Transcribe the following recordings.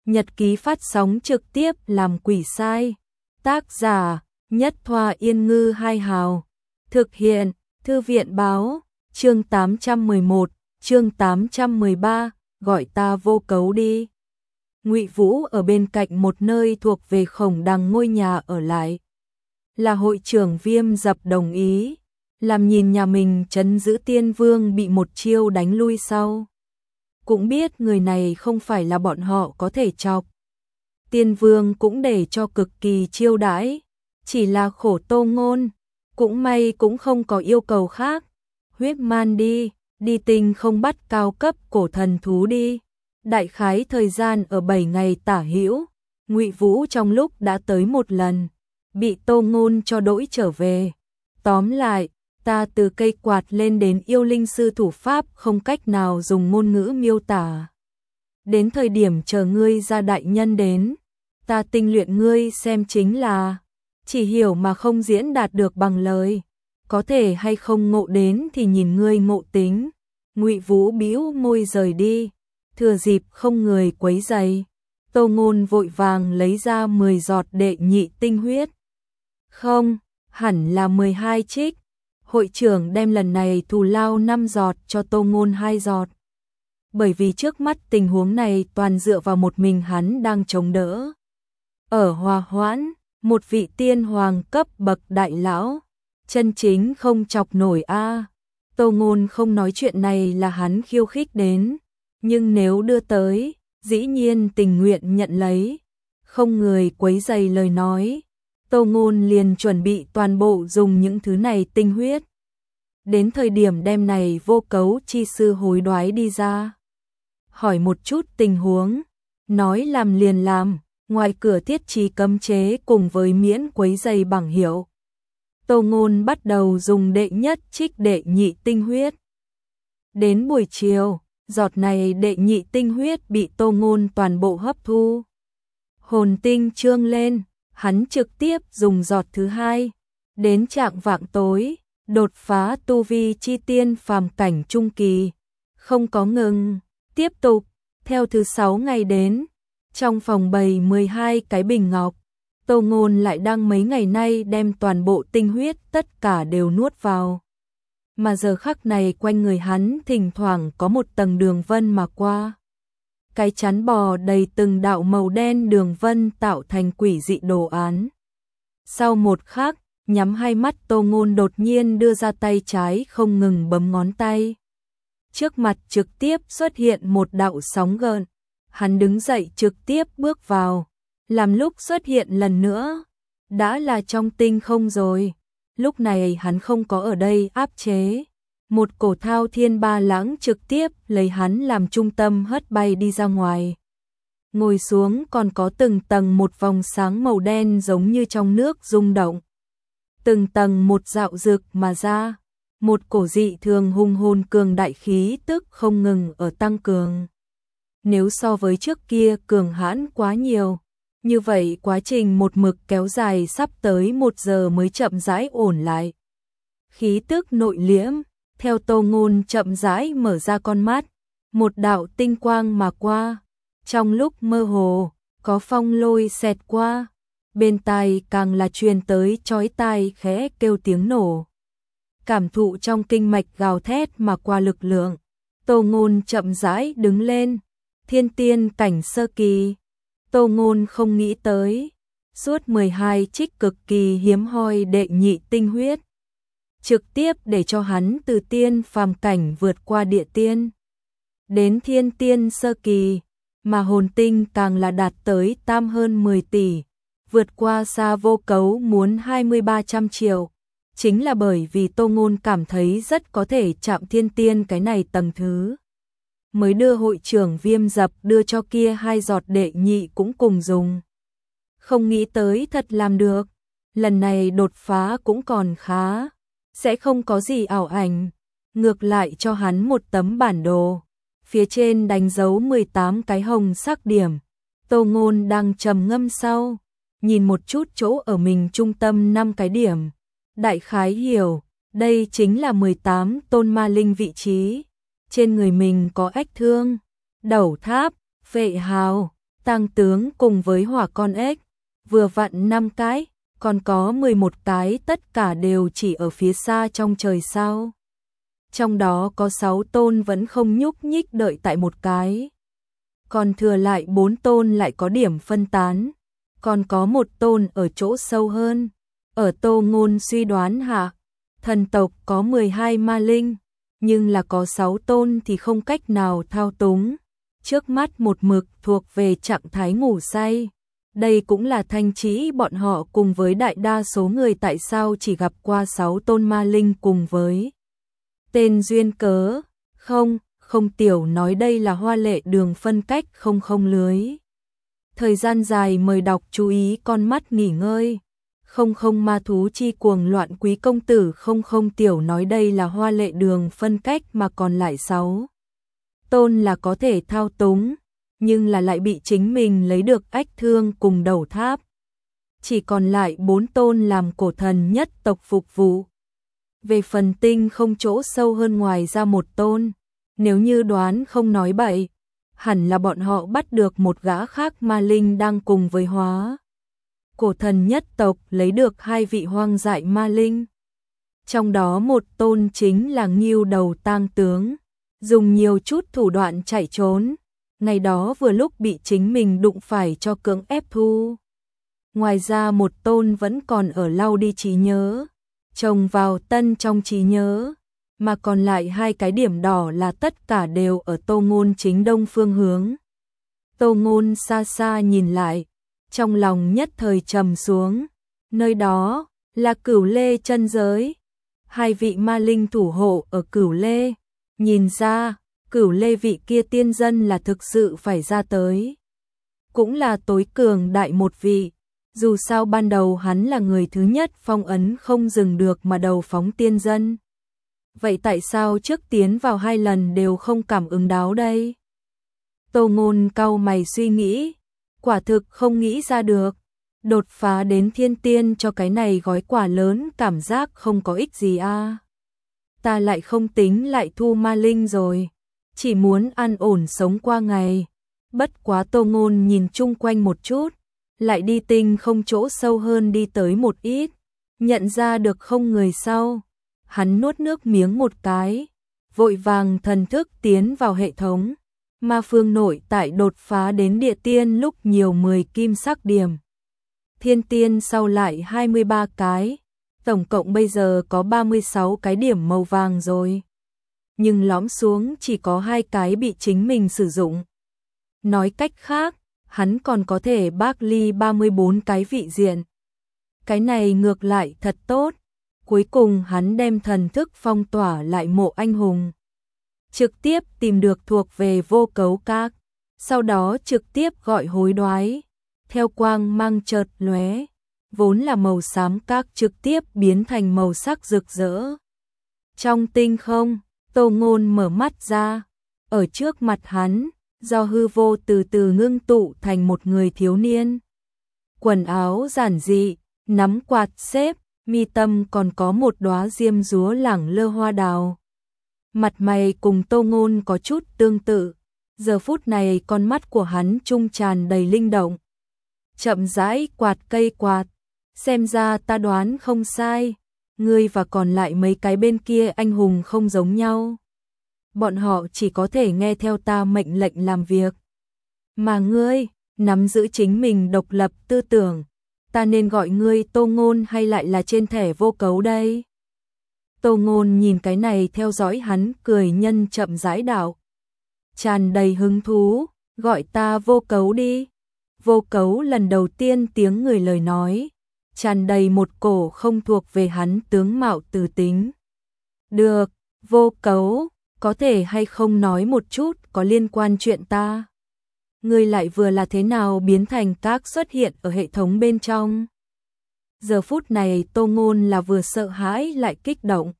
Nhật ký phát sóng trực tiếp làm quỷ sai. Tác giả Nhất Thoa Yên Ngư Hai Hào. Thực hiện Thư viện Báo. Chương 811, chương 813, gọi ta vô cấu đi. Ngụy Vũ ở bên cạnh một nơi thuộc về Khổng Đằng ngôi nhà ở lại. Là hội trưởng Viêm Dập đồng ý, làm nhìn nhà mình trấn giữ Tiên Vương bị một chiêu đánh lui sau. Cũng biết người này không phải là bọn họ có thể chọc. Tiên Vương cũng để cho cực kỳ chiêu đãi, chỉ là khổ Tô Ngôn, cũng may cũng không có yêu cầu khác. Huyết man đi, đi tinh không bắt cao cấp cổ thần thú đi. Đại khái thời gian ở 7 ngày tả hữu, Ngụy Vũ trong lúc đã tới một lần, bị Tô Ngôn cho đỗi trở về. Tóm lại, ta từ cây quạt lên đến yêu linh sư thủ pháp không cách nào dùng ngôn ngữ miêu tả. Đến thời điểm chờ ngươi ra đại nhân đến, ta tinh luyện ngươi xem chính là, chỉ hiểu mà không diễn đạt được bằng lời. Có thể hay không ngộ đến thì nhìn ngươi ngộ tính. Ngụy Vũ bĩu môi rời đi, thừa dịp không người quấy rầy. Tô Ngôn vội vàng lấy ra 10 giọt đệ nhị tinh huyết. Không, hẳn là 12 trích. Hội trưởng đem lần này thù lao 5 giọt cho Tô Ngôn 2 giọt. Bởi vì trước mắt tình huống này toàn dựa vào một mình hắn đang chống đỡ. Ở Hòa Hoãn, một vị tiên hoàng cấp bậc đại lão, chân chính không chọc nổi a. Tô Ngôn không nói chuyện này là hắn khiêu khích đến, nhưng nếu đưa tới, dĩ nhiên tình nguyện nhận lấy. Không người quấy rầy lời nói, Tô Ngôn liền chuẩn bị toàn bộ dùng những thứ này tinh huyết. Đến thời điểm đem này vô cấu chi sư hối đoái đi ra, hỏi một chút tình huống, nói làm liền làm, ngoài cửa thiết trí cấm chế cùng với miễn quấy rầy bảng hiệu. Tô Ngôn bắt đầu dùng đệ nhất trích đệ nhị tinh huyết. Đến buổi chiều, giọt này đệ nhị tinh huyết bị Tô Ngôn toàn bộ hấp thu. Hồn tinh trương lên, hắn trực tiếp dùng giọt thứ hai. Đến trạng vạng tối, đột phá tu vi chi tiên phàm cảnh trung kỳ. Không có ngừng, tiếp tục, theo thứ 6 ngày đến. Trong phòng bày 12 cái bình ngọc, Tô Ngôn lại đang mấy ngày nay đem toàn bộ tinh huyết tất cả đều nuốt vào. Mà giờ khắc này quanh người hắn thỉnh thoảng có một tầng đường vân mà qua. Cái chắn bò đầy từng đạo màu đen đường vân tạo thành quỷ dị đồ án. Sau một khắc, nhắm hai mắt Tô Ngôn đột nhiên đưa ra tay trái không ngừng bấm ngón tay. Trước mặt trực tiếp xuất hiện một đạo sóng gợn. Hắn đứng dậy trực tiếp bước vào. Làm lúc xuất hiện lần nữa, đã là trong tinh không rồi. Lúc này hắn không có ở đây áp chế. Một cổ thao thiên ba lãng trực tiếp lấy hắn làm trung tâm hất bay đi ra ngoài. Ngồi xuống còn có từng tầng một vòng sáng màu đen giống như trong nước rung động. Từng tầng một dạo rực mà ra. Một cổ dị thường hung hồn cường đại khí tức không ngừng ở tăng cường. Nếu so với trước kia cường hãn quá nhiều. Như vậy quá trình một mực kéo dài sắp tới 1 giờ mới chậm rãi ổn lại. Khí tức nội liễm, theo Tô Ngôn chậm rãi mở ra con mắt, một đạo tinh quang mà qua. Trong lúc mơ hồ, có phong lôi xẹt qua, bên tai càng là truyền tới chói tai khẽ kêu tiếng nổ. Cảm thụ trong kinh mạch gào thét mà qua lực lượng, Tô Ngôn chậm rãi đứng lên, thiên tiên cảnh sơ kỳ. Tô Ngôn không nghĩ tới, suốt 12 trích cực kỳ hiếm hoi đệ nhị tinh huyết, trực tiếp để cho hắn từ tiên phàm cảnh vượt qua địa tiên, đến thiên tiên sơ kỳ, mà hồn tinh càng là đạt tới tam hơn 10 tỷ, vượt qua xa vô cấu muốn 2300 triệu. Chính là bởi vì Tô Ngôn cảm thấy rất có thể chạm thiên tiên cái này tầng thứ. Mới đưa hội trưởng Viêm Dập đưa cho kia 2 giọt đệ nhị cũng cùng dùng. Không nghĩ tới thật làm được, lần này đột phá cũng còn khá, sẽ không có gì ảo ảnh, ngược lại cho hắn một tấm bản đồ, phía trên đánh dấu 18 cái hồng sắc điểm. Tô Ngôn đang trầm ngâm sau, nhìn một chút chỗ ở mình trung tâm 5 cái điểm, đại khái hiểu, đây chính là 18 tôn ma linh vị trí. Trên người mình có ách thương, đầu tháp, phệ hào, tang tướng cùng với hỏa con ếch, vừa vặn 5 cái, còn có 11 cái tất cả đều chỉ ở phía xa trong trời sao. Trong đó có 6 tôn vẫn không nhúc nhích đợi tại một cái. Còn thừa lại 4 tôn lại có điểm phân tán, còn có một tôn ở chỗ sâu hơn. Ở Tô Ngôn suy đoán hạ, thần tộc có 12 ma linh, nhưng là có 6 tôn thì không cách nào thao túng. Trước mắt một mực thuộc về trạng thái ngủ say. Đây cũng là Thanh Trĩ bọn họ cùng với đại đa số người tại sao chỉ gặp qua 6 tôn ma linh cùng với tên duyên cớ. Không tiểu nói đây là hoa lệ đường phân cách không lưới. Thời gian dài mời đọc chú ý con mắt nghỉ ngơi. Không ma thú chi cuồng loạn quý công tử không tiểu nói đây là hoa lệ đường phân cách mà còn lại 6 tôn là có thể thao túng, nhưng là lại bị chính mình lấy được ách thương cùng đầu tháp. Chỉ còn lại 4 tôn làm cổ thần nhất tộc phục vụ. Về phần tinh không chỗ sâu hơn ngoài ra một tôn, nếu như đoán không nói bậy, hẳn là bọn họ bắt được một gã khác ma linh đang cùng với hóa. Cổ thần nhất tộc lấy được 2 vị hoang dại ma linh. Trong đó một tôn chính là Ngưu đầu tang tướng, dùng nhiều chút thủ đoạn chạy trốn. Ngày đó vừa lúc bị chính mình đụng phải cho cưỡng ép thu. Ngoài ra một tôn vẫn còn ở lau đi trí nhớ, trồng vào tân trong trí nhớ, mà còn lại 2 cái điểm đỏ là tất cả đều ở Tô Ngôn chính đông phương hướng. Tô Ngôn xa xa nhìn lại, trong lòng nhất thời trầm xuống, nơi đó là Cửu Lê chân giới. 2 vị ma linh thủ hộ ở Cửu Lê, nhìn ra Cửu Lê vị kia tiên dân là thực sự phải ra tới. Cũng là tối cường đại một vị, dù sao ban đầu hắn là người thứ nhất phong ấn không dừng được mà đầu phóng tiên dân. Vậy tại sao trước tiến vào 2 lần đều không cảm ứng đáo đây? Tô Ngôn cau mày suy nghĩ, quả thực không nghĩ ra được. Đột phá đến thiên tiên cho cái này gói quả lớn cảm giác không có ích gì a. Ta lại không tính lại thu ma linh rồi, chỉ muốn an ổn sống qua ngày. Bất quá Tô Ngôn nhìn chung quanh một chút, lại đi tinh không chỗ sâu hơn đi tới một ít, nhận ra được không người sau. Hắn nuốt nước miếng một cái, vội vàng thần thức tiến vào hệ thống. Ma phương nội tại đột phá đến địa tiên lúc nhiều 10 kim sắc điểm. Thiên tiên sau lại 23 cái, tổng cộng bây giờ có 36 cái điểm màu vàng rồi. Nhưng lõm xuống chỉ có 2 cái bị chính mình sử dụng. Nói cách khác, hắn còn có thể bác ly 34 cái vị diện. Cái này ngược lại thật tốt. Cuối cùng hắn đem thần thức phong tỏa lại mộ anh hùng. Trực tiếp tìm được thuộc về Vô Cấu Các, sau đó trực tiếp gọi hối đoái. Theo quang mang chợt lóe, vốn là màu xám các trực tiếp biến thành màu sắc rực rỡ. Trong tinh không, Tô Ngôn mở mắt ra, ở trước mặt hắn, do hư vô từ từ ngưng tụ thành một người thiếu niên. Quần áo giản dị, nắm quạt xếp, mi tâm còn có một đóa diêm dúa lẳng lơ hoa đào. Mặt mày cùng Tô Ngôn có chút tương tự, giờ phút này con mắt của hắn trung tràn đầy linh động. Chậm rãi quạt cây quạt, xem ra ta đoán không sai, ngươi và còn lại mấy cái bên kia anh hùng không giống nhau. Bọn họ chỉ có thể nghe theo ta mệnh lệnh làm việc. Mà ngươi, nắm giữ chính mình độc lập tư tưởng, ta nên gọi ngươi Tô Ngôn hay lại là trên thẻ Vô Cấu đây? Tô Ngôn nhìn cái này theo dõi hắn cười nhân chậm rãi đạo. Tràn đầy hứng thú, gọi ta Vô Cấu đi. Vô Cấu lần đầu tiên tiếng người lời nói, tràn đầy một cổ không thuộc về hắn tướng mạo từ tính. Được, Vô Cấu, có thể hay không nói một chút có liên quan chuyện ta? Ngươi lại vừa là thế nào biến thành các xuất hiện ở hệ thống bên trong? Giờ phút này Tô Ngôn là vừa sợ hãi lại kích động.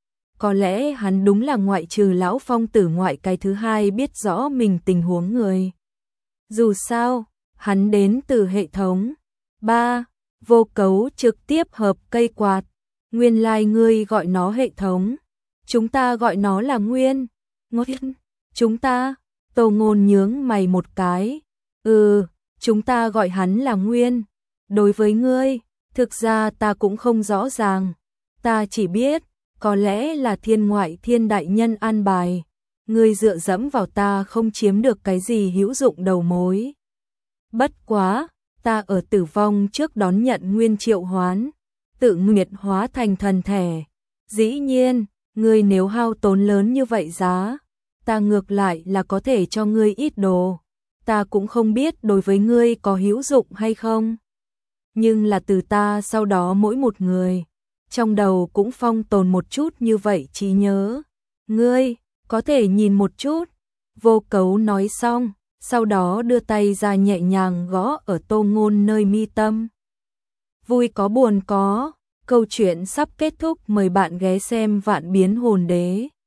Có lẽ hắn đúng là ngoại trừ lão phong tử ngoại cái thứ hai biết rõ mình tình huống người. Dù sao, hắn đến từ hệ thống. 3. Vô Cấu trực tiếp hợp cây quạt. Nguyên lai ngươi gọi nó hệ thống. Chúng ta gọi nó là nguyên. Chúng ta, Tô Ngôn nhướng mày một cái. chúng ta gọi hắn là Nguyên. Đối với ngươi, thực ra ta cũng không rõ ràng, ta chỉ biết, có lẽ là thiên ngoại thiên đại nhân an bài, ngươi dựa dẫm vào ta không chiếm được cái gì hữu dụng đầu mối. Bất quá, ta ở tử vong trước đón nhận nguyên triệu hoán, tự nguyệt hóa thành thần thể. Dĩ nhiên, ngươi nếu hao tốn lớn như vậy giá, ta ngược lại là có thể cho ngươi ít đồ. Ta cũng không biết đối với ngươi có hữu dụng hay không. Nhưng là từ ta sau đó mỗi một người, trong đầu cũng phong tồn một chút như vậy trí nhớ. Ngươi, có thể nhìn một chút. Vô Cấu nói xong, sau đó đưa tay ra nhẹ nhàng gõ ở Tô Ngôn nơi mi tâm. Vui có buồn có, câu chuyện sắp kết thúc, mời bạn ghé xem Vạn Biến Hồn Đế.